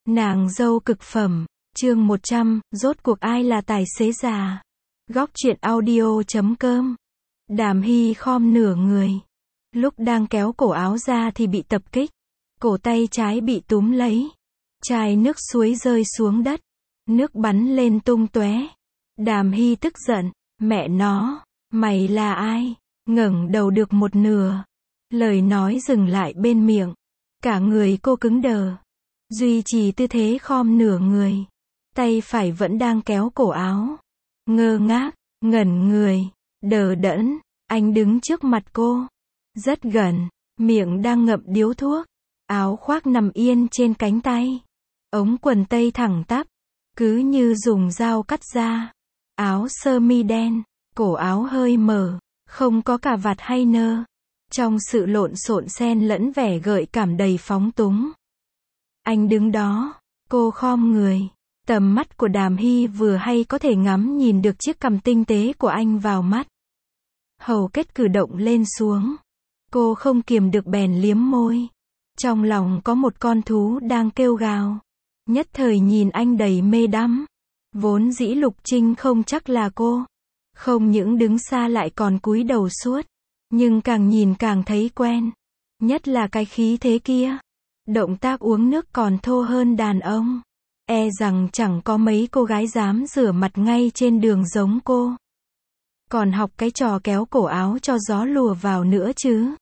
Nàng dâu cực phẩm, chương 100, rốt cuộc ai là tài xế già. Góc truyện audio.com. Đàm Hy khom nửa người. Lúc đang kéo cổ áo ra thì bị tập kích. Cổ tay trái bị túm lấy. Chai nước suối rơi xuống đất. Nước bắn lên tung tóe. Đàm Hy tức giận, mẹ nó, mày là ai? Ngẩng đầu được một nửa. Lời nói dừng lại bên miệng. Cả người cô cứng đờ. Duy trì tư thế khom nửa người. Tay phải vẫn đang kéo cổ áo. Ngơ ngác, ngẩn người, đờ đẫn. Anh đứng trước mặt cô. Rất gần, miệng đang ngậm điếu thuốc. Áo khoác nằm yên trên cánh tay. Ống quần tây thẳng tắp. Cứ như dùng dao cắt ra. Áo sơ mi đen, cổ áo hơi mở, không có cà vạt hay nơ. Trong sự lộn xộn xen lẫn vẻ gợi cảm đầy phóng túng. Anh đứng đó, cô khom người. Tầm mắt của Đàm Hy vừa hay có thể ngắm nhìn được chiếc cằm tinh tế của anh vào mắt. Hầu kết cử động lên xuống. Cô không kiềm được bèn liếm môi. Trong lòng có một con thú đang kêu gào. Nhất thời nhìn anh đầy mê đắm. Vốn dĩ Lục Trinh không chắc là cô. Không những đứng xa lại còn cúi đầu suốt. Nhưng càng nhìn càng thấy quen. Nhất là cái khí thế kia. Động tác uống nước còn thô hơn đàn ông. E rằng chẳng có mấy cô gái dám rửa mặt ngay trên đường giống cô. Còn học cái trò kéo cổ áo cho gió lùa vào nữa chứ.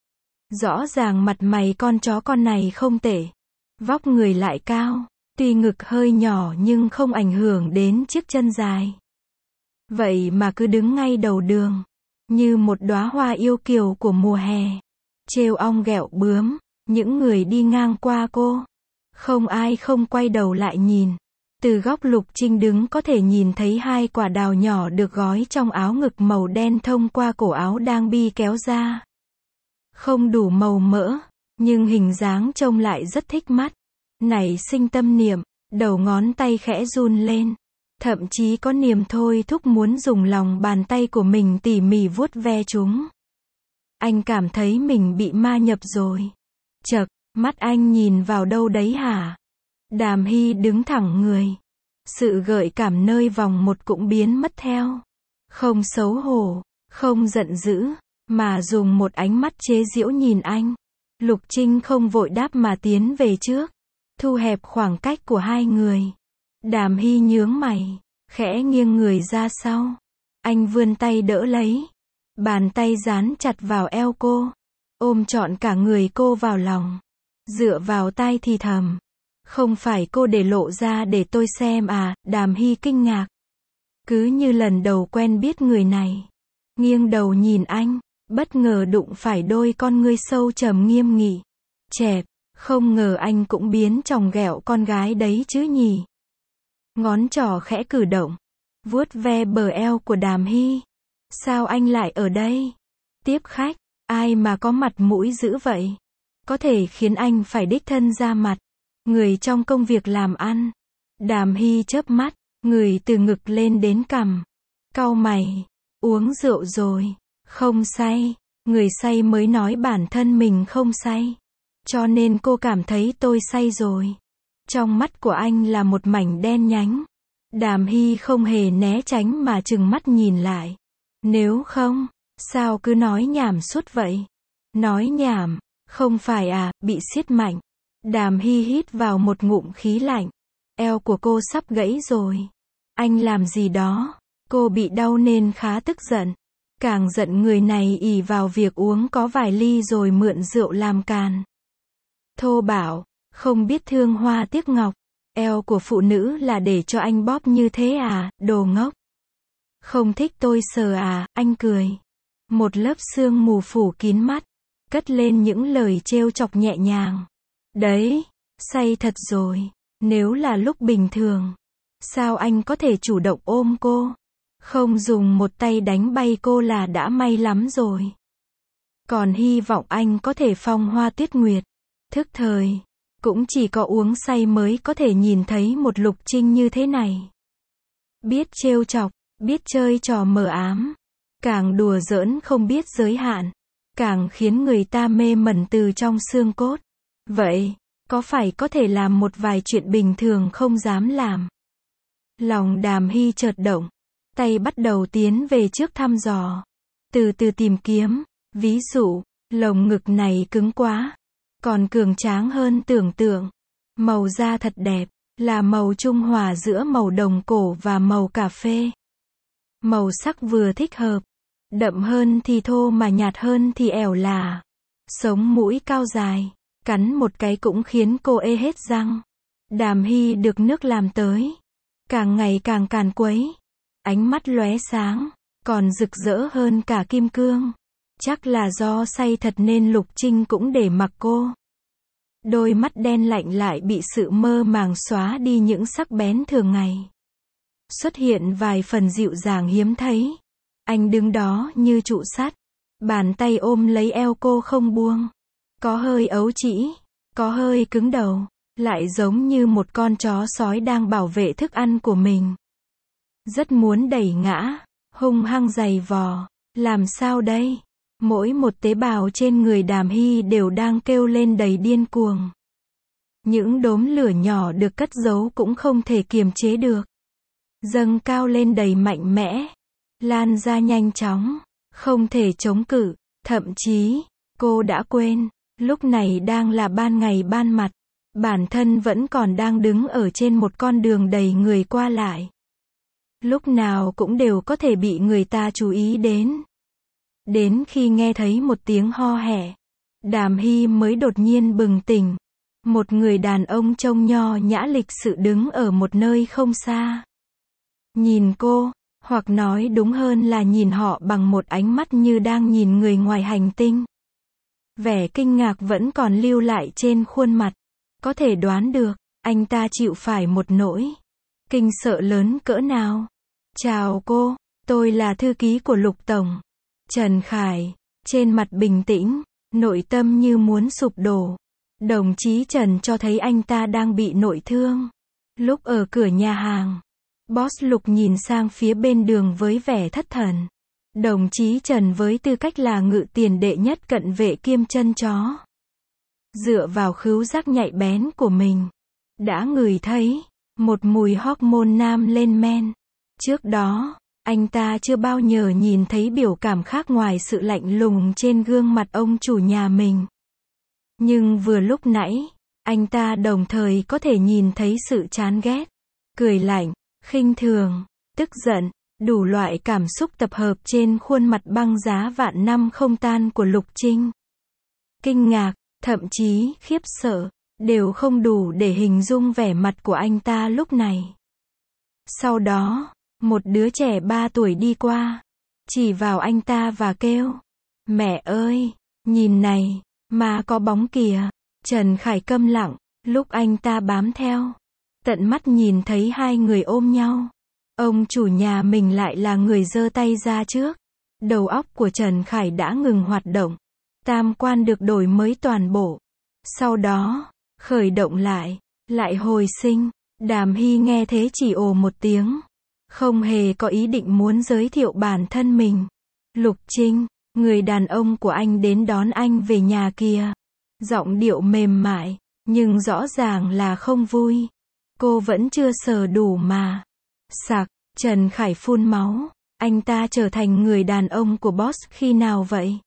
Rõ ràng mặt mày con chó con này không tệ. Vóc người lại cao. Tuy ngực hơi nhỏ nhưng không ảnh hưởng đến chiếc chân dài. Vậy mà cứ đứng ngay đầu đường. Như một đóa hoa yêu kiều của mùa hè. Trêu ong ghẹo bướm. Những người đi ngang qua cô. Không ai không quay đầu lại nhìn. Từ góc Lục Trinh đứng có thể nhìn thấy hai quả đào nhỏ được gói trong áo ngực màu đen thông qua cổ áo đang bi kéo ra. Không đủ màu mỡ. Nhưng hình dáng trông lại rất thích mắt. Nảy sinh tâm niệm. Đầu ngón tay khẽ run lên. Thậm chí có niềm thôi thúc muốn dùng lòng bàn tay của mình tỉ mỉ vuốt ve chúng. Anh cảm thấy mình bị ma nhập rồi. Chậc, mắt anh nhìn vào đâu đấy hả? Đàm Hy đứng thẳng người. Sự gợi cảm nơi vòng một cũng biến mất theo. Không xấu hổ, không giận dữ, mà dùng một ánh mắt chế giễu nhìn anh. Lục Trinh không vội đáp mà tiến về trước. Thu hẹp khoảng cách của hai người. Đàm Hy nhướng mày, khẽ nghiêng người ra sau. Anh vươn tay đỡ lấy. Bàn tay dán chặt vào eo cô. Ôm trọn cả người cô vào lòng. Dựa vào tai thì thầm. Không phải cô để lộ ra để tôi xem à? Đàm Hy kinh ngạc. Cứ như lần đầu quen biết người này. Nghiêng đầu nhìn anh. Bất ngờ đụng phải đôi con ngươi sâu trầm nghiêm nghị. Chẹp. Không ngờ anh cũng biến chòng ghẹo con gái đấy chứ nhỉ. Ngón trỏ khẽ cử động. Vuốt ve bờ eo của Đàm Hy. Sao anh lại ở đây? Tiếp khách. Ai mà có mặt mũi dữ vậy? Có thể khiến anh phải đích thân ra mặt. Người trong công việc làm ăn. Đàm Hy chớp mắt. Người từ ngực lên đến cằm. Cau mày. Uống rượu rồi. Không say. Người say mới nói bản thân mình không say. Cho nên cô cảm thấy tôi say rồi. Trong mắt của anh là một mảnh đen nhánh. Đàm Hy không hề né tránh mà trừng mắt nhìn lại. Nếu không, sao cứ nói nhảm suốt vậy? Nói nhảm, không phải à? Bị siết mạnh. Đàm Hy hít vào một ngụm khí lạnh. Eo của cô sắp gãy rồi. Anh làm gì đó? Cô bị đau nên khá tức giận. Càng giận người này ỷ vào việc uống có vài ly rồi mượn rượu làm càn. Thô bạo, không biết thương hoa tiếc ngọc. Eo của phụ nữ là để cho anh bóp như thế à? Đồ ngốc. Không thích tôi sờ à? Anh cười. Một lớp sương mù phủ kín mắt. Cất lên những lời trêu chọc nhẹ nhàng. Đấy, say thật rồi. Nếu là lúc bình thường, sao anh có thể chủ động ôm cô? Không dùng một tay đánh bay cô là đã may lắm rồi. Còn hy vọng anh có thể phong hoa tuyết nguyệt. Thức thời. Cũng chỉ có uống say mới có thể nhìn thấy một Lục Trinh như thế này. Biết trêu chọc, biết chơi trò mờ ám. Càng đùa giỡn không biết giới hạn. Càng khiến người ta mê mẩn từ trong xương cốt. Vậy, Có phải có thể làm một vài chuyện bình thường không dám làm? Lòng Đàm Hy chợt động, tay bắt đầu tiến về trước thăm dò, từ từ tìm kiếm, ví dụ, lồng ngực này cứng quá, còn cường tráng hơn tưởng tượng. Màu da thật đẹp, là màu trung hòa giữa màu đồng cổ và màu cà phê. Màu sắc vừa thích hợp, đậm hơn thì thô mà nhạt hơn thì ẻo lả. Sống mũi cao dài, cắn một cái cũng khiến cô ê hết răng. Đàm Hy được nước làm tới, càng ngày càng càn quấy. Ánh mắt lóe sáng, còn rực rỡ hơn cả kim cương. Chắc là do say thật nên Lục Trinh cũng để mặc cô. Đôi mắt đen lạnh lại bị sự mơ màng xóa đi những sắc bén thường ngày. Xuất hiện vài phần dịu dàng hiếm thấy. Anh đứng đó như trụ sắt, bàn tay ôm lấy eo cô không buông. Có hơi ấu trĩ, có hơi cứng đầu, lại giống như một con chó sói đang bảo vệ thức ăn của mình. Rất muốn đẩy ngã, hung hăng giày vò. Làm sao đây? Mỗi một tế bào trên người Đàm Hy đều đang kêu lên đầy điên cuồng. Những đốm lửa nhỏ được cất giấu cũng không thể kiềm chế được. Dâng cao lên đầy mạnh mẽ, lan ra nhanh chóng, không thể chống cự. Thậm chí, cô đã quên, lúc này đang là ban ngày ban mặt. Bản thân vẫn còn đang đứng ở trên một con đường đầy người qua lại. Lúc nào cũng đều có thể bị người ta chú ý đến. Đến khi nghe thấy một tiếng ho hẹ, Đàm Hy mới đột nhiên bừng tỉnh. Một người đàn ông trông nho nhã lịch sự đứng ở một nơi không xa. Nhìn cô, hoặc nói đúng hơn là nhìn họ bằng một ánh mắt như đang nhìn người ngoài hành tinh. Vẻ kinh ngạc vẫn còn lưu lại trên khuôn mặt. Có thể đoán được, anh ta chịu phải một nỗi kinh sợ lớn cỡ nào. Chào cô, tôi là thư ký của Lục Tổng. Trần Khải, trên mặt bình tĩnh, nội tâm như muốn sụp đổ. Đồng chí Trần cho thấy anh ta đang bị nội thương. Lúc ở cửa nhà hàng, Boss Lục nhìn sang phía bên đường với vẻ thất thần. Đồng chí Trần với tư cách là ngự tiền đệ nhất cận vệ kiêm chân chó. Dựa vào khứu giác nhạy bén của mình, đã ngửi thấy một mùi hormone nam lên men. Trước đó, anh ta chưa bao giờ nhìn thấy biểu cảm khác ngoài sự lạnh lùng trên gương mặt ông chủ nhà mình. Nhưng vừa lúc nãy, anh ta đồng thời có thể nhìn thấy sự chán ghét, cười lạnh, khinh thường, tức giận, đủ loại cảm xúc tập hợp trên khuôn mặt băng giá vạn năm không tan của Lục Trinh. Kinh ngạc, thậm chí khiếp sợ, đều không đủ để hình dung vẻ mặt của anh ta lúc này. Sau đó, một đứa trẻ 3 tuổi đi qua, chỉ vào anh ta và kêu, mẹ ơi, nhìn này, mà có bóng kìa. Trần Khải câm lặng, lúc anh ta bám theo, tận mắt nhìn thấy hai người ôm nhau. Ông chủ nhà mình lại là người giơ tay ra trước. Đầu óc của Trần Khải đã ngừng hoạt động. Tam quan được đổi mới toàn bộ. Sau đó, khởi động lại hồi sinh. Đàm Hy nghe thế chỉ ồ một tiếng. Không hề có ý định muốn giới thiệu bản thân mình. Lục Trinh, người đàn ông của anh đến đón anh về nhà kìa. Giọng điệu mềm mại, nhưng rõ ràng là không vui. Cô vẫn chưa sờ đủ mà. Sặc, Trần Khải phun máu. Anh ta trở thành người đàn ông của boss khi nào vậy?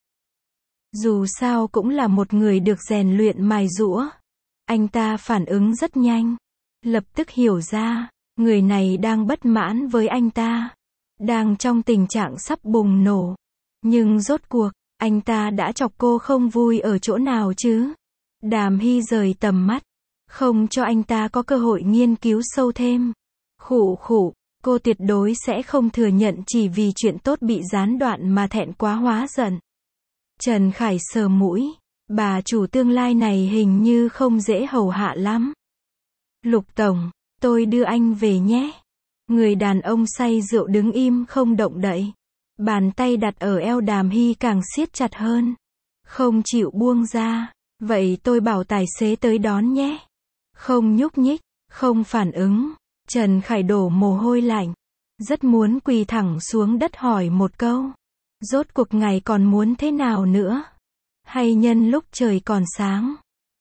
Dù sao cũng là một người được rèn luyện mài giũa. Anh ta phản ứng rất nhanh. Lập tức hiểu ra, người này đang bất mãn với anh ta. Đang trong tình trạng sắp bùng nổ. Nhưng rốt cuộc, anh ta đã chọc cô không vui ở chỗ nào chứ? Đàm Hy rời tầm mắt, không cho anh ta có cơ hội nghiên cứu sâu thêm. Khụ khụ, cô tuyệt đối sẽ không thừa nhận chỉ vì chuyện tốt bị gián đoạn mà thẹn quá hóa giận. Trần Khải sờ mũi, bà chủ tương lai này hình như không dễ hầu hạ lắm. Lục Tổng, tôi đưa anh về nhé. Người đàn ông say rượu đứng im không động đậy. Bàn tay đặt ở eo Đàm Hy càng siết chặt hơn. Không chịu buông ra. Vậy tôi bảo tài xế tới đón nhé. Không nhúc nhích, không phản ứng. Trần Khải đổ mồ hôi lạnh. Rất muốn quỳ thẳng xuống đất hỏi một câu. Rốt cuộc ngài còn muốn thế nào nữa? Hay nhân lúc trời còn sáng,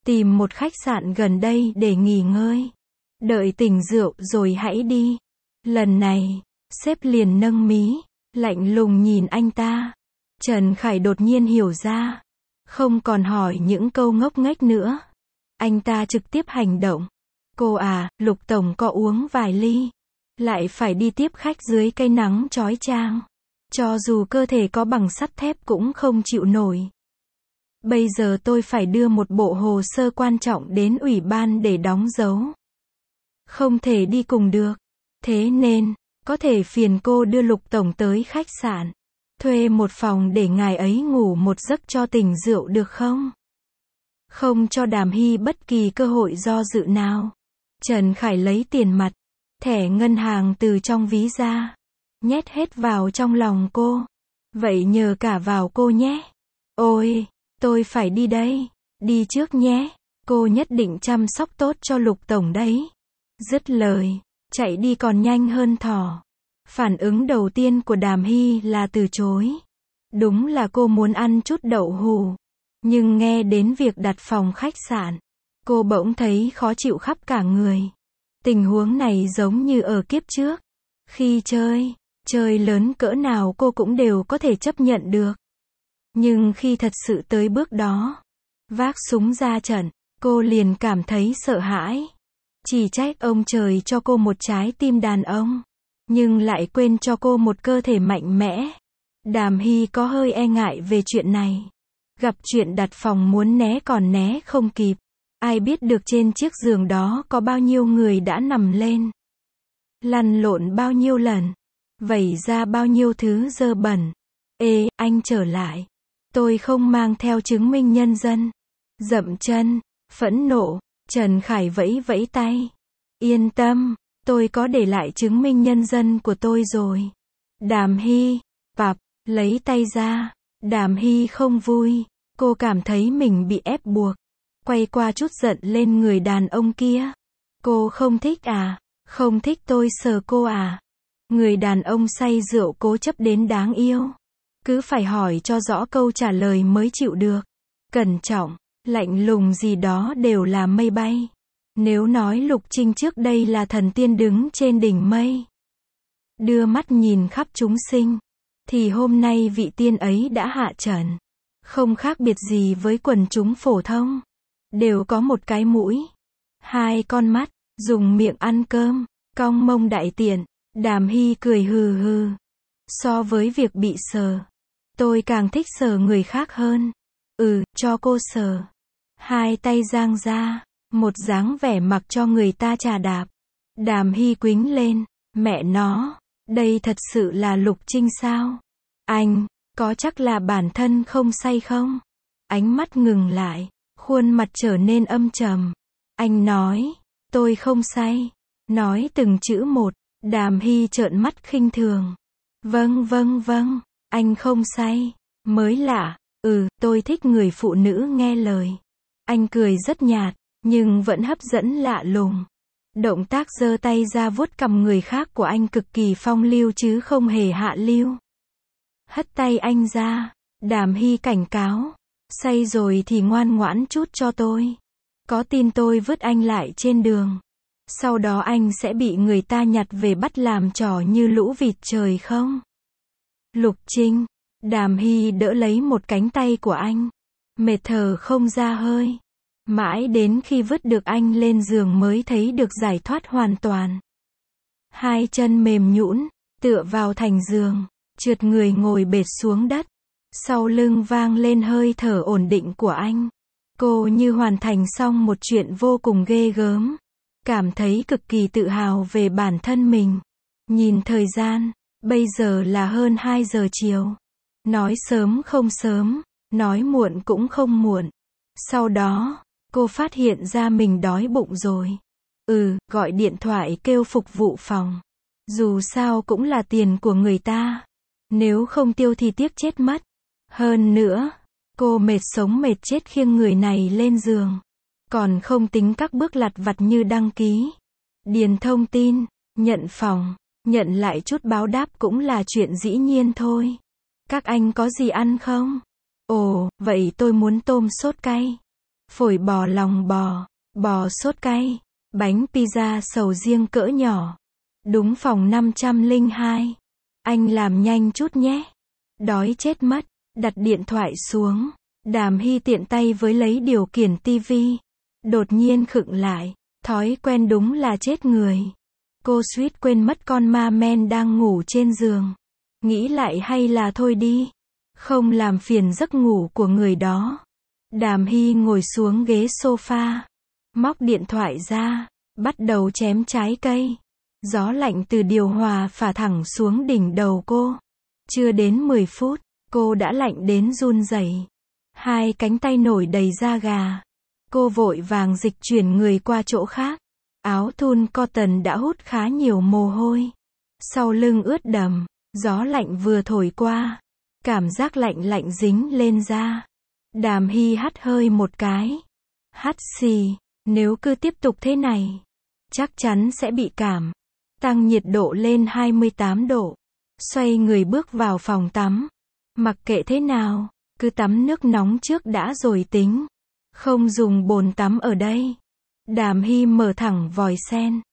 Tìm một khách sạn gần đây để nghỉ ngơi. Đợi tỉnh rượu rồi hãy đi. Lần này, sếp liền nâng mí, lạnh lùng nhìn anh ta. Trần Khải đột nhiên hiểu ra. Không còn hỏi những câu ngốc nghếch nữa. Anh ta trực tiếp hành động. Cô à, Lục Tổng có uống vài ly. Lại phải đi tiếp khách dưới cây nắng chói chang. Cho dù cơ thể có bằng sắt thép cũng không chịu nổi. Bây giờ tôi phải đưa một bộ hồ sơ quan trọng đến ủy ban để đóng dấu. Không thể đi cùng được. Thế nên, có thể phiền cô đưa Lục Tổng tới khách sạn. Thuê một phòng để ngài ấy ngủ một giấc cho tỉnh rượu được không? Không cho Đàm Hy bất kỳ cơ hội do dự nào. Trần Khải lấy tiền mặt, thẻ ngân hàng từ trong ví ra. Nhét hết vào trong lòng cô. Vậy nhờ cả vào cô nhé. Ôi, tôi phải đi đây. Đi trước nhé. Cô nhất định chăm sóc tốt cho Lục Tổng đấy. Dứt lời, chạy đi còn nhanh hơn thỏ. Phản ứng đầu tiên của Đàm Hy là từ chối. Đúng là cô muốn ăn chút đậu hù. Nhưng nghe đến việc đặt phòng khách sạn, cô bỗng thấy khó chịu khắp cả người. Tình huống này giống như ở kiếp trước. Khi chơi lớn cỡ nào cô cũng đều có thể chấp nhận được. Nhưng khi thật sự tới bước đó, vác súng ra trận, cô liền cảm thấy sợ hãi. Chỉ trách ông trời cho cô một trái tim đàn ông, nhưng lại quên cho cô một cơ thể mạnh mẽ. Đàm Hy có hơi e ngại về chuyện này. Gặp chuyện đặt phòng muốn né còn né không kịp. Ai biết được trên chiếc giường đó có bao nhiêu người đã nằm lên. Lăn lộn bao nhiêu lần. Vẩy ra bao nhiêu thứ dơ bẩn. Ê, anh trở lại. Tôi không mang theo chứng minh nhân dân. Dậm chân, phẫn nộ, Trần Khải vẫy vẫy tay. Yên tâm, tôi có để lại chứng minh nhân dân của tôi rồi. Đàm Hy, pạp, lấy tay ra. Đàm Hy không vui. Cô cảm thấy mình bị ép buộc. Quay qua chút giận lên người đàn ông kia. Cô không thích à? Không thích tôi sờ cô à? Người đàn ông say rượu cố chấp đến đáng yêu. Cứ phải hỏi cho rõ câu trả lời mới chịu được. Cẩn trọng, lạnh lùng gì đó đều là mây bay. Nếu nói Lục Trinh trước đây là thần tiên đứng trên đỉnh mây, đưa mắt nhìn khắp chúng sinh, thì hôm nay vị tiên ấy đã hạ trần. Không khác biệt gì với quần chúng phổ thông. Đều có một cái mũi, hai con mắt, dùng miệng ăn cơm, cong mông đại tiện. Đàm Hy cười hừ hừ. So với việc bị sờ, tôi càng thích sờ người khác hơn. Cho cô sờ. Hai tay giang ra, một dáng vẻ mặc cho người ta chà đạp. Đàm Hy quĩnh lên. Mẹ nó, đây thật sự là Lục Trinh sao? Anh, có chắc là bản thân không say không? Ánh mắt ngừng lại, khuôn mặt trở nên âm trầm. Anh nói, tôi không say. Nói từng chữ một. Đàm Hy trợn mắt khinh thường. Vâng, anh không say. Mới lạ. Tôi thích người phụ nữ nghe lời. Anh cười rất nhạt, nhưng vẫn hấp dẫn lạ lùng. Động tác giơ tay ra vuốt cằm người khác của anh cực kỳ phong lưu chứ không hề hạ lưu. Hất tay anh ra. Đàm Hy cảnh cáo. Say rồi thì ngoan ngoãn chút cho tôi. Có tin tôi vứt anh lại trên đường, sau đó anh sẽ bị người ta nhặt về bắt làm trò như lũ vịt trời không? Lục Trinh. Đàm Hy đỡ lấy một cánh tay của anh. Mệt thở không ra hơi. Mãi đến khi vứt được anh lên giường mới thấy được giải thoát hoàn toàn. Hai chân mềm nhũn, tựa vào thành giường, trượt người ngồi bệt xuống đất. Sau lưng vang lên hơi thở ổn định của anh. Cô như hoàn thành xong một chuyện vô cùng ghê gớm. Cảm thấy cực kỳ tự hào về bản thân mình. Nhìn thời gian, bây giờ là hơn 2 giờ chiều. Nói sớm không sớm, nói muộn cũng không muộn. Sau đó, cô phát hiện ra mình đói bụng rồi. Gọi điện thoại kêu phục vụ phòng. Dù sao cũng là tiền của người ta. Nếu không tiêu thì tiếc chết mất. Hơn nữa, cô mệt sống mệt chết khiêng người này lên giường. Còn không tính các bước lặt vặt như đăng ký, điền thông tin, nhận phòng, nhận lại chút báo đáp cũng là chuyện dĩ nhiên thôi. Các anh có gì ăn không? Ồ, vậy tôi muốn tôm sốt cay. phổi bò lòng bò, bò sốt cay, bánh pizza sầu riêng cỡ nhỏ. Đúng phòng 502. Anh làm nhanh chút nhé. Đói chết mất. Đặt điện thoại xuống. Đàm Hy tiện tay với lấy điều khiển tivi. Đột nhiên khựng lại. Thói quen đúng là chết người. Cô suýt quên mất con ma men đang ngủ trên giường. Nghĩ lại hay là thôi đi. Không làm phiền giấc ngủ của người đó. Đàm Hy ngồi xuống ghế sofa. Móc điện thoại ra. Bắt đầu chém trái cây. Gió lạnh từ điều hòa phả thẳng xuống đỉnh đầu cô. Chưa đến 10 phút, cô đã lạnh đến run rẩy. Hai cánh tay nổi đầy da gà. Cô vội vàng dịch chuyển người qua chỗ khác. Áo thun cotton đã hút khá nhiều mồ hôi. Sau lưng ướt đẫm, gió lạnh vừa thổi qua. Cảm giác lạnh lạnh dính lên da. Đàm Hy hắt hơi một cái. Hắt xì, nếu cứ tiếp tục thế này, chắc chắn sẽ bị cảm. Tăng nhiệt độ lên 28 độ. Xoay người bước vào phòng tắm. Mặc kệ thế nào, cứ tắm nước nóng trước đã rồi tính. Không dùng bồn tắm ở đây. Đàm Hy mở thẳng vòi sen.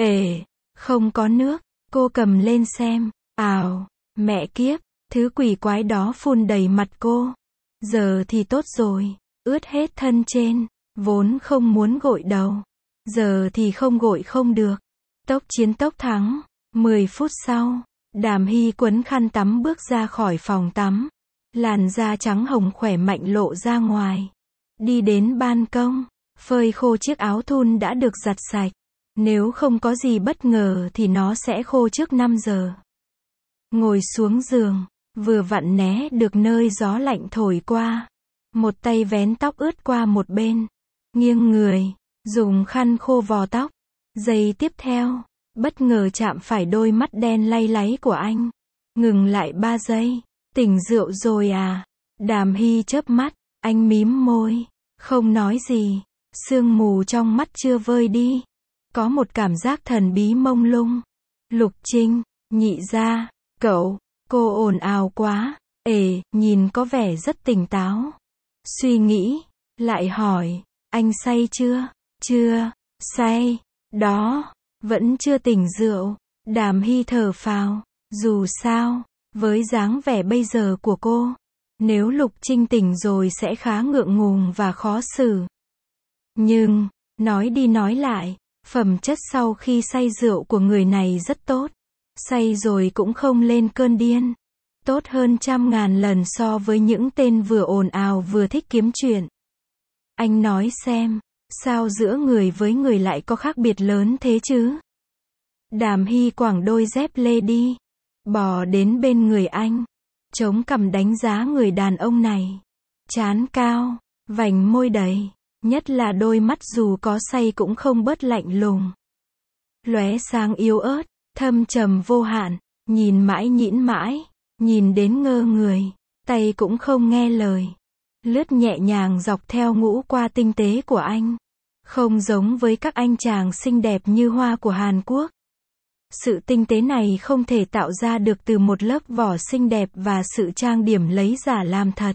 Không có nước. Cô cầm lên xem. Ào, mẹ kiếp, thứ quỷ quái đó phun đầy mặt cô. Giờ thì tốt rồi, ướt hết thân trên. Vốn không muốn gội đầu. Giờ thì không gội không được. Tốc chiến tốc thắng. 10 phút sau, Đàm Hy quấn khăn tắm bước ra khỏi phòng tắm. Làn da trắng hồng khỏe mạnh lộ ra ngoài. Đi đến ban công, phơi khô chiếc áo thun đã được giặt sạch. Nếu không có gì bất ngờ thì nó sẽ khô trước 5 giờ. Ngồi xuống giường, vừa vặn né được nơi gió lạnh thổi qua. Một tay vén tóc ướt qua một bên. Nghiêng người, dùng khăn khô vò tóc. Giây tiếp theo, bất ngờ chạm phải đôi mắt đen lay láy của anh. Ngừng lại 3 giây. Tỉnh rượu rồi à? Đàm Hy chớp mắt, anh mím môi, không nói gì. Sương mù trong mắt chưa vơi đi. Có một cảm giác thần bí mông lung. Lục Trinh, nhị gia, cậu, cô ồn ào quá. Nhìn có vẻ rất tỉnh táo. Suy nghĩ, lại hỏi, anh say chưa? Chưa, say. Đó, vẫn chưa tỉnh rượu. Đàm Hy thở phào. Dù sao, với dáng vẻ bây giờ của cô, nếu Lục Trinh tỉnh rồi sẽ khá ngượng ngùng và khó xử. Nhưng, nói đi nói lại, phẩm chất sau khi say rượu của người này rất tốt. Say rồi cũng không lên cơn điên. Tốt hơn 100.000 lần so với những tên vừa ồn ào vừa thích kiếm chuyện. Anh nói xem, sao giữa người với người lại có khác biệt lớn thế chứ? Đàm Hy quẳng đôi dép lê đi. Bò đến bên người anh. Chống cằm đánh giá người đàn ông này. Trán cao, vành môi đầy. Nhất là đôi mắt dù có say cũng không bớt lạnh lùng. Lóe sáng yếu ớt, thâm trầm vô hạn. Nhìn mãi nhĩn mãi. Nhìn đến ngơ người. Tay cũng không nghe lời. Lướt nhẹ nhàng dọc theo ngũ qua tinh tế của anh. Không giống với các anh chàng xinh đẹp như hoa của Hàn Quốc. Sự tinh tế này không thể tạo ra được từ một lớp vỏ xinh đẹp và sự trang điểm lấy giả làm thật.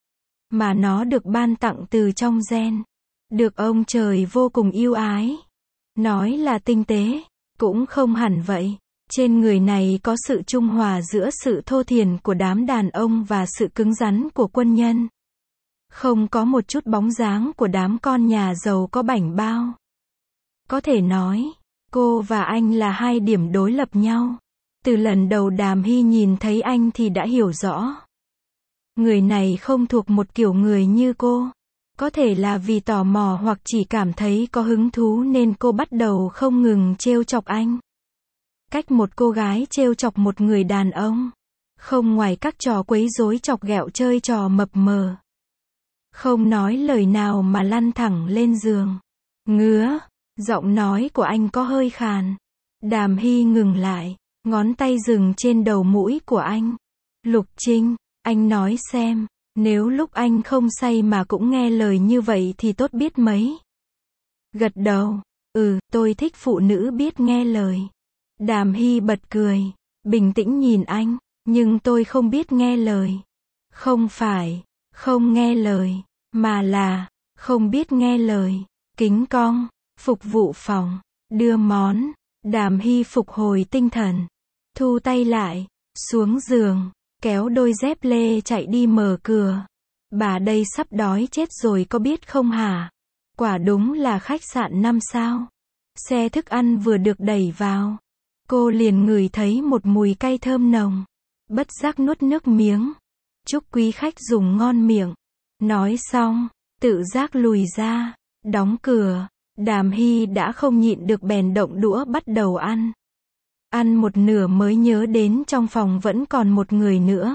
Mà nó được ban tặng từ trong gen. Được ông trời vô cùng yêu ái. Nói là tinh tế, cũng không hẳn vậy. Trên người này có sự trung hòa giữa sự thô thiển của đám đàn ông và sự cứng rắn của quân nhân. Không có một chút bóng dáng của đám con nhà giàu có bảnh bao. Có thể nói, cô và anh là hai điểm đối lập nhau. Từ lần đầu Đàm Hy nhìn thấy anh thì đã hiểu rõ. Người này không thuộc một kiểu người như cô. Có thể là vì tò mò hoặc chỉ cảm thấy có hứng thú nên cô bắt đầu không ngừng trêu chọc anh. Cách một cô gái trêu chọc một người đàn ông. Không ngoài các trò quấy rối chọc ghẹo chơi trò mập mờ. Không nói lời nào mà lăn thẳng lên giường. Ngứa. Giọng nói của anh có hơi khàn. Đàm Hy ngừng lại. Ngón tay dừng trên đầu mũi của anh. Lục Trinh, anh nói xem. Nếu lúc anh không say mà cũng nghe lời như vậy thì tốt biết mấy. Gật đầu. Tôi thích phụ nữ biết nghe lời. Đàm Hy bật cười. Bình tĩnh nhìn anh. Nhưng tôi không biết nghe lời. Không phải, không nghe lời. Mà là, không biết nghe lời, kính cong, phục vụ phòng, đưa món. Đàm Hy phục hồi tinh thần, thu tay lại, xuống giường, kéo đôi dép lê chạy đi mở cửa. Bà đây sắp đói chết rồi có biết không hả? Quả đúng là khách sạn 5 sao. Xe thức ăn vừa được đẩy vào, cô liền ngửi thấy một mùi cay thơm nồng. Bất giác nuốt nước miếng. Chúc quý khách dùng ngon miệng. Nói xong, tự giác lùi ra, đóng cửa. Đàm Hy đã không nhịn được bèn động đũa bắt đầu ăn. Ăn một nửa mới nhớ đến trong phòng vẫn còn một người nữa.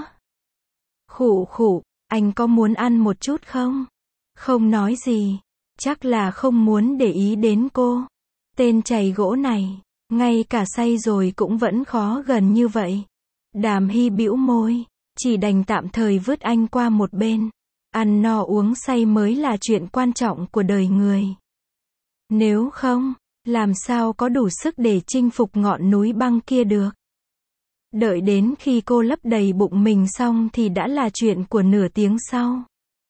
Khụ khụ, anh có muốn ăn một chút không? Không nói gì, chắc là không muốn để ý đến cô. Tên chày gỗ này, ngay cả say rồi cũng vẫn khó gần như vậy. Đàm Hy bĩu môi, chỉ đành tạm thời vứt anh qua một bên. Ăn no uống say mới là chuyện quan trọng của đời người. Nếu không, làm sao có đủ sức để chinh phục ngọn núi băng kia được. Đợi đến khi cô lấp đầy bụng mình xong thì đã là chuyện của nửa tiếng sau.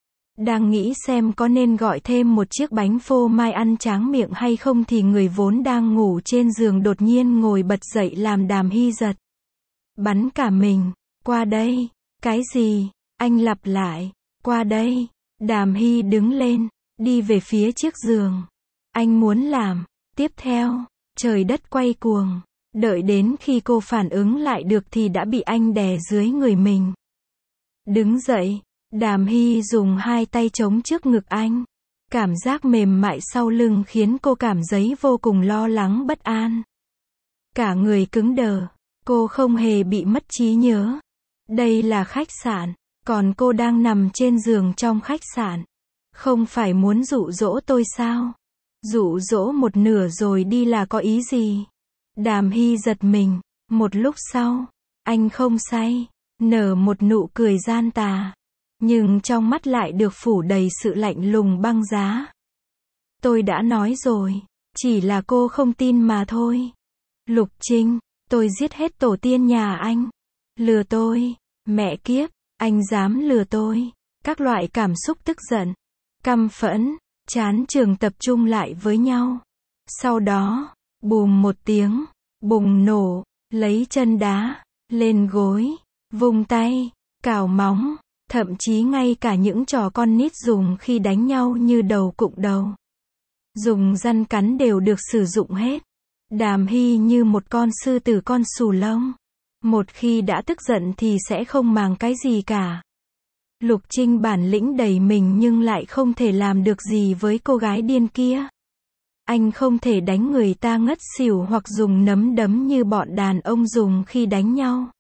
Đang nghĩ xem có nên gọi thêm một chiếc bánh phô mai ăn tráng miệng hay không thì người vốn đang ngủ trên giường đột nhiên ngồi bật dậy làm Đàm Hy giật. Bắn cả mình, qua đây. Cái gì? Anh lặp lại, qua đây. Đàm Hy đứng lên, đi về phía chiếc giường. Anh muốn làm. Tiếp theo, trời đất quay cuồng. Đợi đến khi cô phản ứng lại được thì đã bị anh đè dưới người mình. Đứng dậy, Đàm Hy dùng hai tay chống trước ngực anh. Cảm giác mềm mại sau lưng khiến cô cảm thấy vô cùng lo lắng bất an. Cả người cứng đờ, cô không hề bị mất trí nhớ. Đây là khách sạn, còn cô đang nằm trên giường trong khách sạn. Không phải muốn dụ dỗ tôi sao? Dụ dỗ một nửa rồi đi là có ý gì? Đàm Hy giật mình. Một lúc sau, anh không say, nở một nụ cười gian tà. Nhưng trong mắt lại được phủ đầy sự lạnh lùng băng giá. Tôi đã nói rồi, chỉ là cô không tin mà thôi. Lục Trinh, tôi giết hết tổ tiên nhà anh. Lừa tôi, mẹ kiếp, anh dám lừa tôi. Các loại cảm xúc tức giận, căm phẫn, chán chường tập trung lại với nhau. Sau đó, bùm một tiếng, bùng nổ, lấy chân đá, lên gối, vung tay, cào móng, thậm chí ngay cả những trò con nít dùng khi đánh nhau như đầu cụng đầu, dùng răn cắn đều được sử dụng hết. Đàm Hy như một con sư tử con xù lông. Một khi đã tức giận thì sẽ không màng cái gì cả. Lục Trinh bản lĩnh đầy mình nhưng lại không thể làm được gì với cô gái điên kia. Anh không thể đánh người ta ngất xỉu hoặc dùng nấm đấm như bọn đàn ông dùng khi đánh nhau.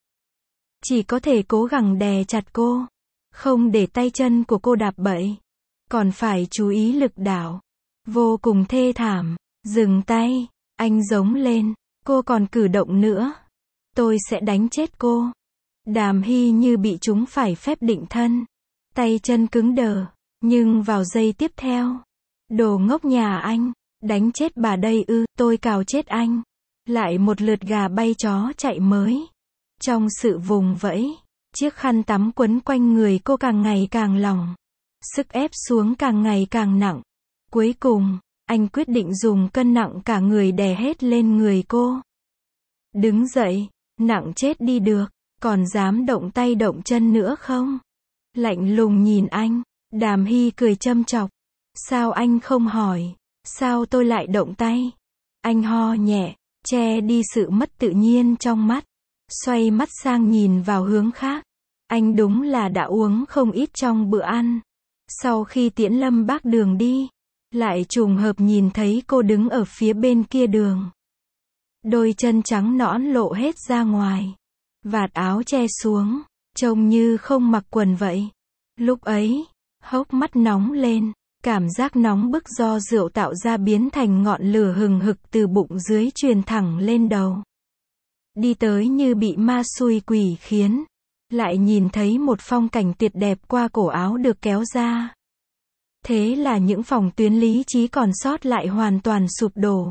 Chỉ có thể cố gắng đè chặt cô, không để tay chân của cô đạp bậy. Còn phải chú ý lực đạo. Vô cùng thê thảm. Dừng tay, anh giống lên. Cô còn cử động nữa, tôi sẽ đánh chết cô. Đàm Hy như bị trúng phải phép định thân. Tay chân cứng đờ. Nhưng vào giây tiếp theo, đồ ngốc nhà anh, đánh chết bà đây ư? Tôi cào chết anh. Lại một lượt gà bay chó chạy mới. Trong sự vùng vẫy, chiếc khăn tắm quấn quanh người cô càng ngày càng lỏng. Sức ép xuống càng ngày càng nặng. Cuối cùng, anh quyết định dùng cân nặng cả người đè hết lên người cô. Đứng dậy, nặng chết đi được, còn dám động tay động chân nữa không? Lạnh lùng nhìn anh, Đàm Hy cười châm chọc. Sao anh không hỏi, sao tôi lại động tay? Anh ho nhẹ, che đi sự mất tự nhiên trong mắt. Xoay mắt sang nhìn vào hướng khác. Anh đúng là đã uống không ít trong bữa ăn. Sau khi tiễn Lâm Bác Đường đi, lại trùng hợp nhìn thấy cô đứng ở phía bên kia đường. Đôi chân trắng nõn lộ hết ra ngoài. Vạt áo che xuống, trông như không mặc quần vậy. Lúc ấy, hốc mắt nóng lên. Cảm giác nóng bức do rượu tạo ra biến thành ngọn lửa hừng hực từ bụng dưới truyền thẳng lên đầu. Đi tới như bị ma xui quỷ khiến. Lại nhìn thấy một phong cảnh tuyệt đẹp qua cổ áo được kéo ra. Thế là những phòng tuyến lý trí còn sót lại hoàn toàn sụp đổ.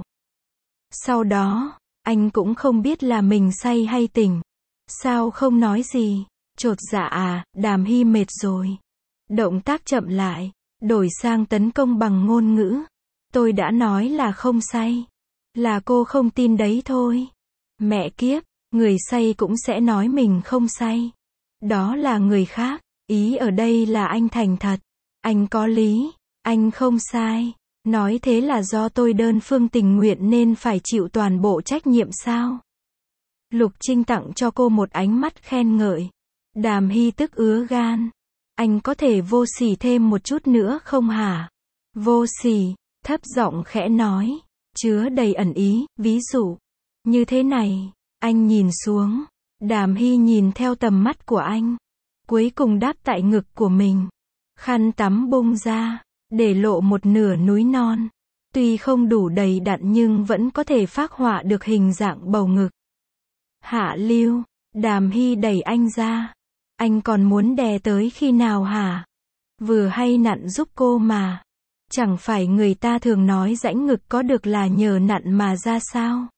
Sau đó, anh cũng không biết là mình say hay tỉnh. Sao không nói gì? Chột dạ à? Đàm Hy mệt rồi. Động tác chậm lại. đổi sang tấn công bằng ngôn ngữ. Tôi đã nói là không say. Là cô không tin đấy thôi. Mẹ kiếp, người say cũng sẽ nói mình không say. Đó là người khác, ý ở đây là anh thành thật. Anh có lý, anh không sai. Nói thế là do tôi đơn phương tình nguyện nên phải chịu toàn bộ trách nhiệm sao? Lục Trinh tặng cho cô một ánh mắt khen ngợi. Đàm Hy tức ứa gan. Anh có thể vô sỉ thêm một chút nữa không hả? Vô sỉ, thấp giọng khẽ nói, chứa đầy ẩn ý, ví dụ. Như thế này, anh nhìn xuống. Đàm Hy nhìn theo tầm mắt của anh. Cuối cùng đáp tại ngực của mình. Khăn tắm bung ra, để lộ một nửa núi non. Tuy không đủ đầy đặn nhưng vẫn có thể phác họa được hình dạng bầu ngực. Hạ Lưu, Đàm Hy đẩy anh ra. Anh còn muốn đè tới khi nào hả? Vừa hay nặn giúp cô mà. Chẳng phải người ta thường nói rãnh ngực có được là nhờ nặn mà ra sao?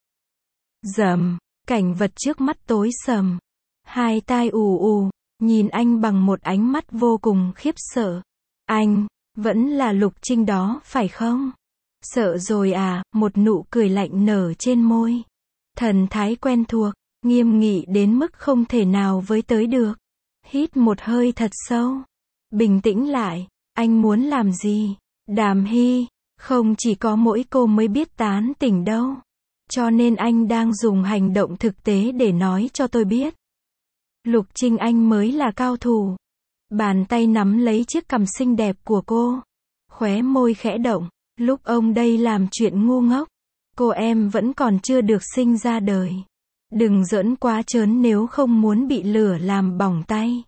Rầm, cảnh vật trước mắt tối sầm. Hai tai ù ù, nhìn anh bằng một ánh mắt vô cùng khiếp sợ. Anh, vẫn là Lục Trinh đó phải không? Sợ rồi à, một nụ cười lạnh nở trên môi. Thần thái quen thuộc, nghiêm nghị đến mức không thể nào với tới được. Hít một hơi thật sâu. Bình tĩnh lại, anh muốn làm gì? Đàm Hy, không chỉ có mỗi cô mới biết tán tỉnh đâu. Cho nên anh đang dùng hành động thực tế để nói cho tôi biết. Lục Trinh anh mới là cao thủ. Bàn tay nắm lấy chiếc cằm xinh đẹp của cô. Khóe môi khẽ động. Lúc ông đây làm chuyện ngu ngốc. Cô em vẫn còn chưa được sinh ra đời. Đừng giỡn quá trớn nếu không muốn bị lửa làm bỏng tay.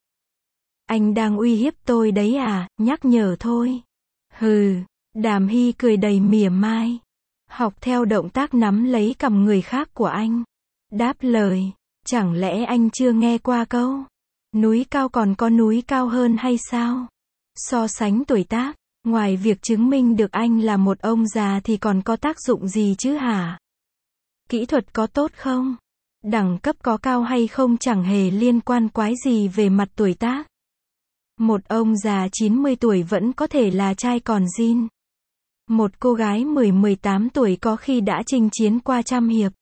Anh đang uy hiếp tôi đấy à, nhắc nhở thôi. Hừ, Đàm Hy cười đầy mỉa mai. Học theo động tác nắm lấy cằm người khác của anh. Đáp lời, chẳng lẽ anh chưa nghe qua câu? Núi cao còn có núi cao hơn hay sao? So sánh tuổi tác, ngoài việc chứng minh được anh là một ông già thì còn có tác dụng gì chứ hả? Kỹ thuật có tốt không? Đẳng cấp có cao hay không chẳng hề liên quan quái gì về mặt tuổi tác. Một ông già 90 tuổi vẫn có thể là trai còn zin. Một cô gái 10-18 tuổi có khi đã chinh chiến qua trăm hiệp.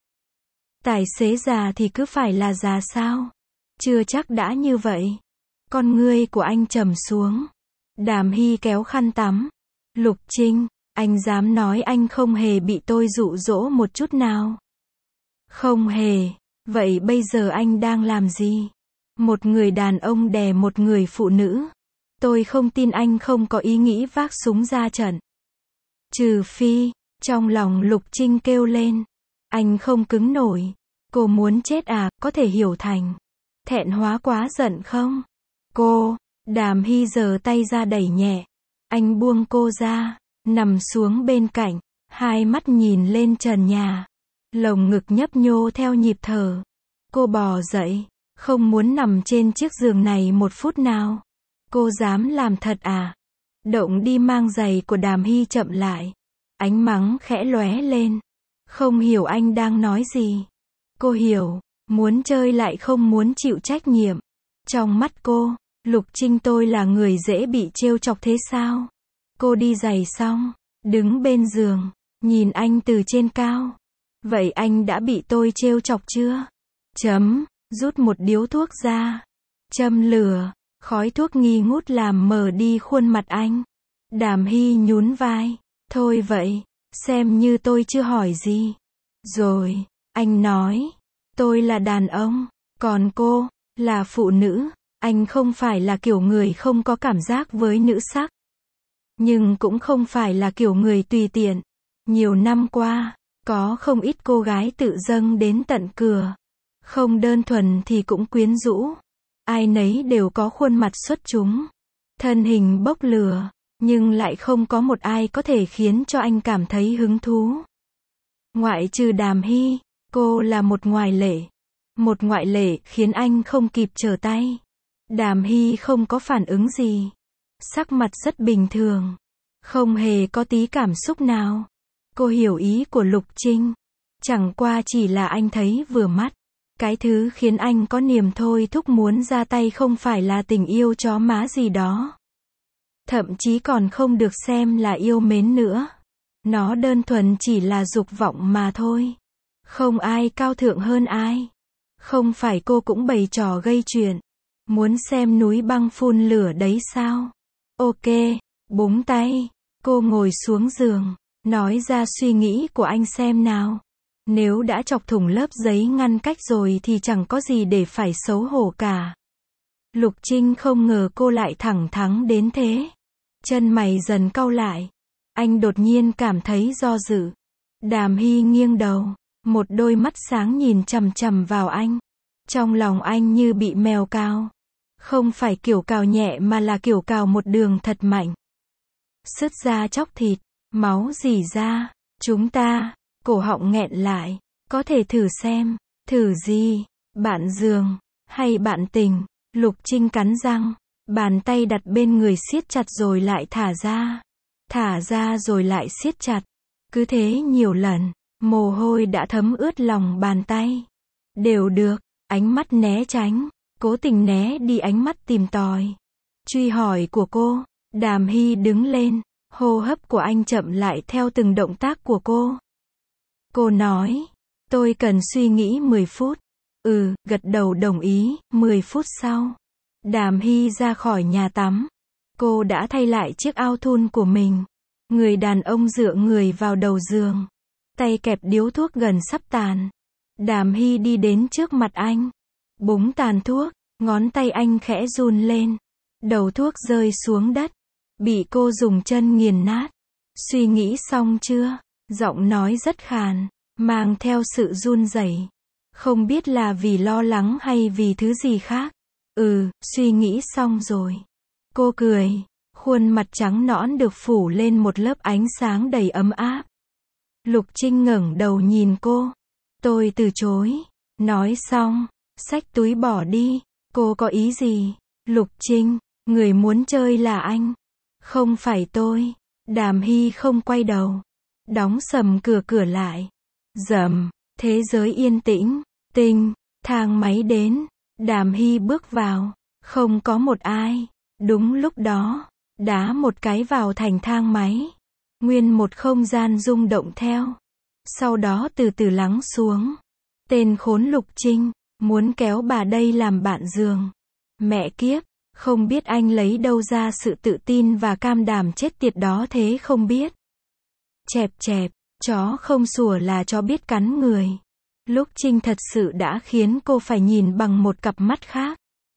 Tài xế già thì cứ phải là già sao? Chưa chắc đã như vậy. Con ngươi của anh trầm xuống. Đàm Hy kéo khăn tắm. Lục Trinh, anh dám nói anh không hề bị tôi dụ dỗ một chút nào? Không hề. Vậy bây giờ anh đang làm gì? Một người đàn ông đè một người phụ nữ. Tôi không tin anh không có ý nghĩ vác súng ra trận. Trừ phi, trong lòng Lục Trinh kêu lên. Anh không cứng nổi. Cô muốn chết à, có thể hiểu thành. Thẹn hóa quá giận không? Cô, Đàm Hy giơ tay ra đẩy nhẹ. Anh buông cô ra, nằm xuống bên cạnh, hai mắt nhìn lên trần nhà. Lồng ngực nhấp nhô theo nhịp thở. Cô bò dậy, không muốn nằm trên chiếc giường này một phút nào. Cô dám làm thật à? Động đi mang giày của Đàm Hy chậm lại. Ánh mắng khẽ lóe lên. Không hiểu anh đang nói gì. Cô hiểu, muốn chơi lại không muốn chịu trách nhiệm. Trong mắt cô, Lục Trinh tôi là người dễ bị trêu chọc thế sao? Cô đi giày xong, đứng bên giường, nhìn anh từ trên cao. Vậy anh đã bị tôi trêu chọc chưa? Rút một điếu thuốc ra. Châm lửa, khói thuốc nghi ngút làm mờ đi khuôn mặt anh. Đàm Hy nhún vai. Thôi vậy, xem như tôi chưa hỏi gì. Rồi, anh nói. Tôi là đàn ông, còn cô, là phụ nữ. Anh không phải là kiểu người không có cảm giác với nữ sắc. Nhưng cũng không phải là kiểu người tùy tiện. Nhiều năm qua, có không ít cô gái tự dâng đến tận cửa. Không đơn thuần thì cũng quyến rũ. Ai nấy đều có khuôn mặt xuất chúng. Thân hình bốc lửa. Nhưng lại không có một ai có thể khiến cho anh cảm thấy hứng thú. Ngoại trừ Đàm Hy, cô là một ngoại lệ. Một ngoại lệ khiến anh không kịp trở tay. Đàm Hy không có phản ứng gì. Sắc mặt rất bình thường. Không hề có tí cảm xúc nào. Cô hiểu ý của Lục Trinh. Chẳng qua chỉ là anh thấy vừa mắt. Cái thứ khiến anh có niềm thôi thúc muốn ra tay không phải là tình yêu chó má gì đó. Thậm chí còn không được xem là yêu mến nữa. Nó đơn thuần chỉ là dục vọng mà thôi. Không ai cao thượng hơn ai. Không phải cô cũng bày trò gây chuyện. Muốn xem núi băng phun lửa đấy sao? Ok, búng tay. Cô ngồi xuống giường, nói ra suy nghĩ của anh xem nào. Nếu đã chọc thủng lớp giấy ngăn cách rồi thì chẳng có gì để phải xấu hổ cả. Lục Trinh không ngờ cô lại thẳng thắn đến thế. Chân mày dần cau lại. Anh đột nhiên cảm thấy do dự. Đàm Hy nghiêng đầu, một đôi mắt sáng nhìn chằm chằm vào anh. Trong lòng anh như bị mèo cào. Không phải kiểu cào nhẹ mà là kiểu cào một đường thật mạnh. Sứt ra chóc thịt, máu rỉ ra. Chúng ta, cổ họng nghẹn lại. Có thể thử xem. Thử gì? Bạn giường, hay bạn tình? Lục Trinh cắn răng. Bàn tay đặt bên người siết chặt rồi lại thả ra. Thả ra rồi lại siết chặt. Cứ thế nhiều lần. Mồ hôi đã thấm ướt lòng bàn tay. Đều được. Ánh mắt né tránh. Cố tình né đi ánh mắt tìm tòi. Truy hỏi của cô. Đàm Hy đứng lên. Hô hấp của anh chậm lại theo từng động tác của cô. Cô nói. Tôi cần suy nghĩ 10 phút. Gật đầu đồng ý. 10 phút sau. Đàm Hy ra khỏi nhà tắm. Cô đã thay lại chiếc áo thun của mình. Người đàn ông dựa người vào đầu giường. Tay kẹp điếu thuốc gần sắp tàn. Đàm Hy đi đến trước mặt anh. Búng tàn thuốc. Ngón tay anh khẽ run lên. Đầu thuốc rơi xuống đất. Bị cô dùng chân nghiền nát. Suy nghĩ xong chưa? Giọng nói rất khàn. Mang theo sự run rẩy. Không biết là vì lo lắng hay vì thứ gì khác. Suy nghĩ xong rồi. Cô cười. Khuôn mặt trắng nõn được phủ lên một lớp ánh sáng đầy ấm áp. Lục Trinh ngẩng đầu nhìn cô. Tôi từ chối. Nói xong, xách túi bỏ đi. Cô có ý gì? Lục Trinh, người muốn chơi là anh. Không phải tôi. Đàm Hy không quay đầu. Đóng sầm cửa lại. Rầm, thế giới yên tĩnh. Thang máy đến. Đàm Hy bước vào. Không có một ai. Đúng lúc đó, đá một cái vào thành thang máy. Nguyên một không gian rung động theo. Sau đó từ từ lắng xuống. Tên khốn Lục Trinh, muốn kéo bà đây làm bạn giường. Mẹ kiếp, không biết anh lấy đâu ra sự tự tin và cam đảm chết tiệt đó thế không biết. Chẹp, chó không sủa là chó biết cắn người. Lục Trinh thật sự đã khiến cô phải nhìn bằng một cặp mắt khác.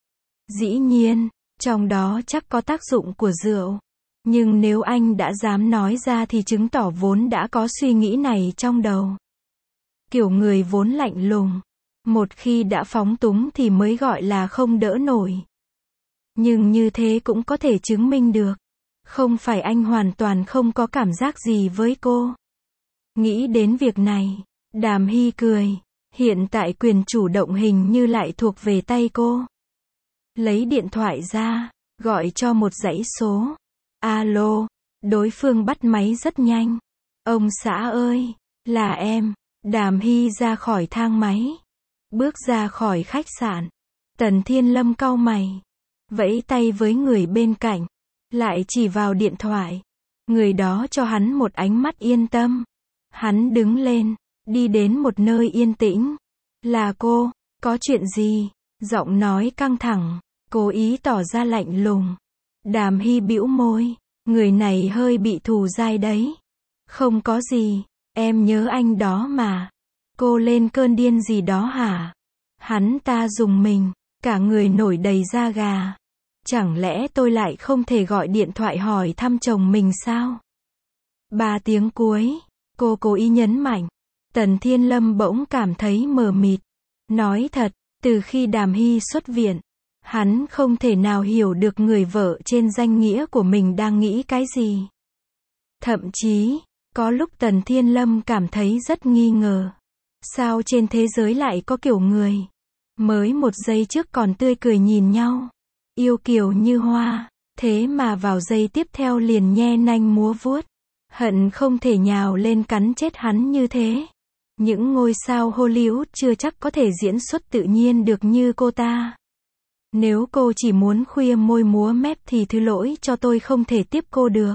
Dĩ nhiên, trong đó chắc có tác dụng của rượu. Nhưng nếu anh đã dám nói ra thì chứng tỏ vốn đã có suy nghĩ này trong đầu. Kiểu người vốn lạnh lùng. Một khi đã phóng túng thì mới gọi là không đỡ nổi. Nhưng như thế cũng có thể chứng minh được. Không phải anh hoàn toàn không có cảm giác gì với cô. Nghĩ đến việc này, Đàm Hy cười. Hiện tại quyền chủ động hình như lại thuộc về tay cô. Lấy điện thoại ra, gọi cho một dãy số. Alo, đối phương bắt máy rất nhanh. Ông xã ơi, là em. Đàm Hy ra khỏi thang máy. Bước ra khỏi khách sạn. Tần Thiên Lâm cau mày. Vẫy tay với người bên cạnh. Lại chỉ vào điện thoại. Người đó cho hắn một ánh mắt yên tâm. Hắn đứng lên. Đi đến một nơi yên tĩnh. Là cô, có chuyện gì? Giọng nói căng thẳng. Cố ý tỏ ra lạnh lùng. Đàm Hy bĩu môi. Người này hơi bị thù dai đấy. Không có gì. Em nhớ anh đó mà. Cô lên cơn điên gì đó hả? Hắn ta rùng mình. Cả người nổi đầy da gà. Chẳng lẽ tôi lại không thể gọi điện thoại hỏi thăm chồng mình sao? 3 tiếng cuối. Cô cố ý nhấn mạnh. Tần Thiên Lâm bỗng cảm thấy mờ mịt. Nói thật, từ khi Đàm Hy xuất viện, hắn không thể nào hiểu được người vợ trên danh nghĩa của mình đang nghĩ cái gì. Thậm chí, có lúc Tần Thiên Lâm cảm thấy rất nghi ngờ. Sao trên thế giới lại có kiểu người mới một giây trước còn tươi cười nhìn nhau, yêu kiều như hoa, thế mà vào giây tiếp theo liền nhe nanh múa vuốt, hận không thể nhào lên cắn chết hắn như thế. Những ngôi sao Hollywood chưa chắc có thể diễn xuất tự nhiên được như cô ta. Nếu cô chỉ muốn khuya môi múa mép thì thứ lỗi cho tôi không thể tiếp cô được.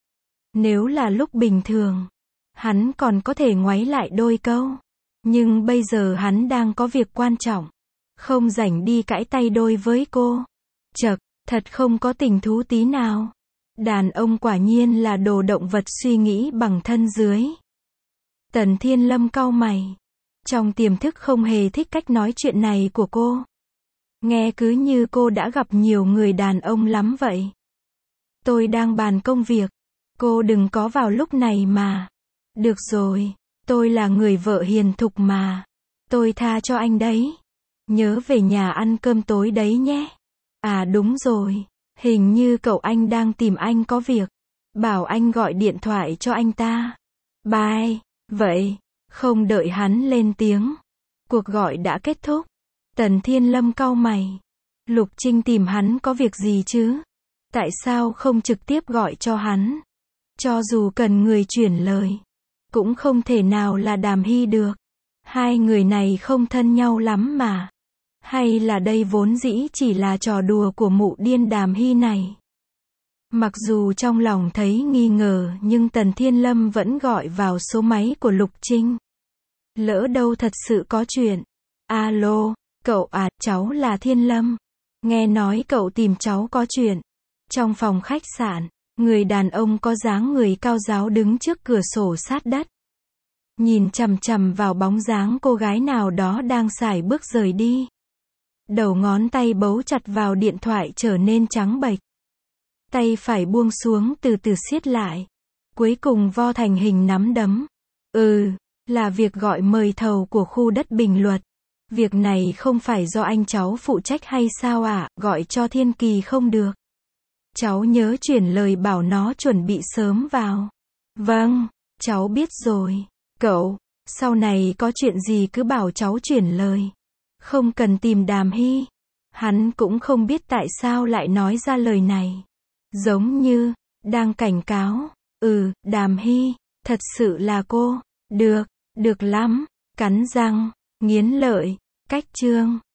Nếu là lúc bình thường, hắn còn có thể ngoáy lại đôi câu. Nhưng bây giờ hắn đang có việc quan trọng. Không rảnh đi cãi tay đôi với cô. Chậc, thật không có tình thú tí nào. Đàn ông quả nhiên là đồ động vật suy nghĩ bằng thân dưới. Tần Thiên Lâm cau mày. Trong tiềm thức không hề thích cách nói chuyện này của cô. Nghe cứ như cô đã gặp nhiều người đàn ông lắm vậy. Tôi đang bàn công việc. Cô đừng có vào lúc này mà. Được rồi, tôi là người vợ hiền thục mà. Tôi tha cho anh đấy. Nhớ về nhà ăn cơm tối đấy nhé. À đúng rồi, hình như cậu anh đang tìm anh có việc. Bảo anh gọi điện thoại cho anh ta. Bye. Vậy, không đợi hắn lên tiếng. Cuộc gọi đã kết thúc. Tần Thiên Lâm cau mày. Lục Trinh tìm hắn có việc gì chứ? Tại sao không trực tiếp gọi cho hắn? Cho dù cần người chuyển lời, cũng không thể nào là Đàm Hy được. Hai người này không thân nhau lắm mà. Hay là đây vốn dĩ chỉ là trò đùa của mụ điên Đàm Hy này? Mặc dù trong lòng thấy nghi ngờ nhưng Tần Thiên Lâm vẫn gọi vào số máy của Lục Trinh. Lỡ đâu thật sự có chuyện. Alo, cậu à, cháu là Thiên Lâm. Nghe nói cậu tìm cháu có chuyện. Trong phòng khách sạn, người đàn ông có dáng người cao ráo đứng trước cửa sổ sát đất. Nhìn chằm chằm vào bóng dáng cô gái nào đó đang sải bước rời đi. Đầu ngón tay bấu chặt vào điện thoại trở nên trắng bệch. Tay phải buông xuống từ từ siết lại. Cuối cùng vo thành hình nắm đấm. Là việc gọi mời thầu của khu đất Bình Luật. Việc này không phải do anh cháu phụ trách hay sao ạ? Gọi cho Thiên Kỳ không được. Cháu nhớ chuyển lời bảo nó chuẩn bị sớm vào. Vâng, cháu biết rồi. Cậu, sau này có chuyện gì cứ bảo cháu chuyển lời. Không cần tìm Đàm Hy. Hắn cũng không biết tại sao lại nói ra lời này. Giống như, đang cảnh cáo. Đàm Hy, thật sự là cô. Được lắm. Cắn răng, nghiến lợi, cách chương.